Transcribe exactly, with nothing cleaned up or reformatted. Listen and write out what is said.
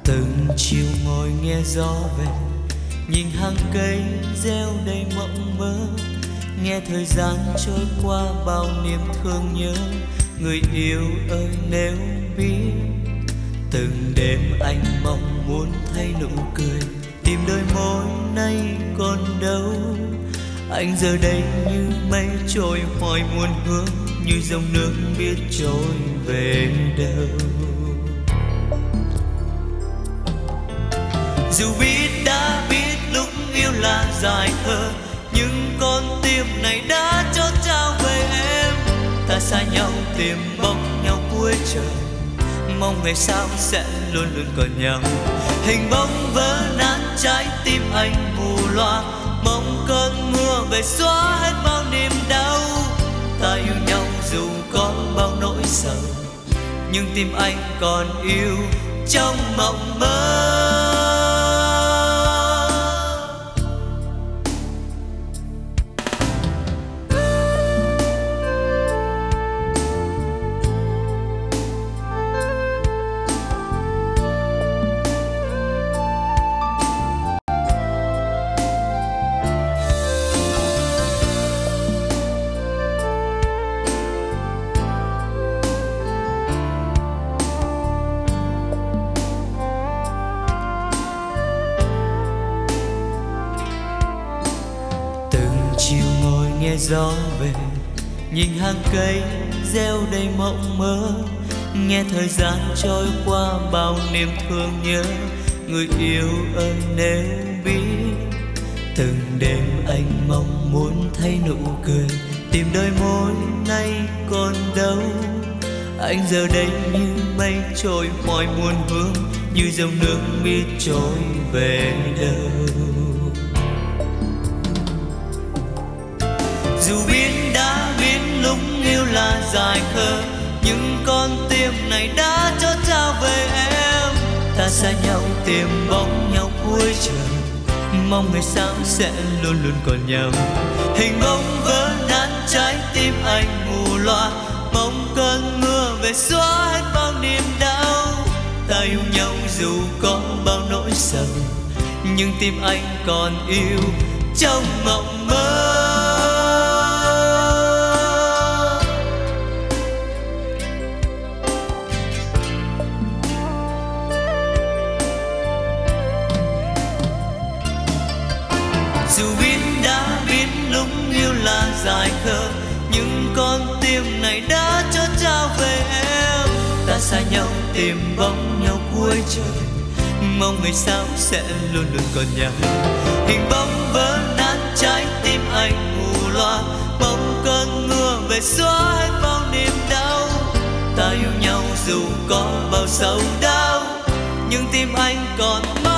Từng chiều ngồi nghe gió về, nhìn hàng cây gieo đầy mộng mơ, nghe thời gian trôi qua bao niềm thương nhớ. Người yêu ơi nếu biết, từng đêm anh mong muốn thấy nụ cười, tìm đôi môi nay còn đâu. Anh giờ đây như mây trôi hoài muôn hướng, như dòng nước biết trôi về đâu. Dù biết đã biết lúc yêu là dài thơ, nhưng con tim này đã chót trao về em. Ta xa nhau tìm bóng nhau cuối trời, mong ngày sau sẽ luôn luôn còn nhau. Hình bóng vỡ nát trái tim anh mù loa, mong cơn mưa về xóa hết bao niềm đau. Ta yêu nhau dù có bao nỗi sầu, nhưng tim anh còn yêu trong mộng mơ. Chiều ngồi nghe gió về, nhìn hàng cây gieo đầy mộng mơ, nghe thời gian trôi qua bao niềm thương nhớ. Người yêu ơi nếu biết, từng đêm anh mong muốn thấy nụ cười, tìm đôi môi nay còn đâu. Anh giờ đây như mây trôi hoài muôn hướng, như dòng nước biết trôi về đâu. Dù biết đã biết lúc yêu là dài khờ, nhưng con tim này đã chót trao về em. Ta xa nhau tìm bóng nhau cuối trời, mong ngày sau sẽ luôn luôn còn nhau. Hình bóng vỡ nát trái tim anh mù loa, mong cơn mưa về xóa hết bao niềm đau. Ta yêu nhau dù có bao nỗi sầu, nhưng tim anh còn yêu trong mộng mơ. Dù biết đã biết lúc yêu là dài khờ, nhưng con tim này đã chót trao về em. Ta xa nhau tìm bóng nhau cuối trời, mong ngày sau sẽ luôn luôn còn nhau. Hình bóng vỡ nát trái tim anh mù loa, mong cơn mưa về xóa hết bao niềm đau. Ta yêu nhau dù có bao sầu đau, nhưng tim anh còn mãi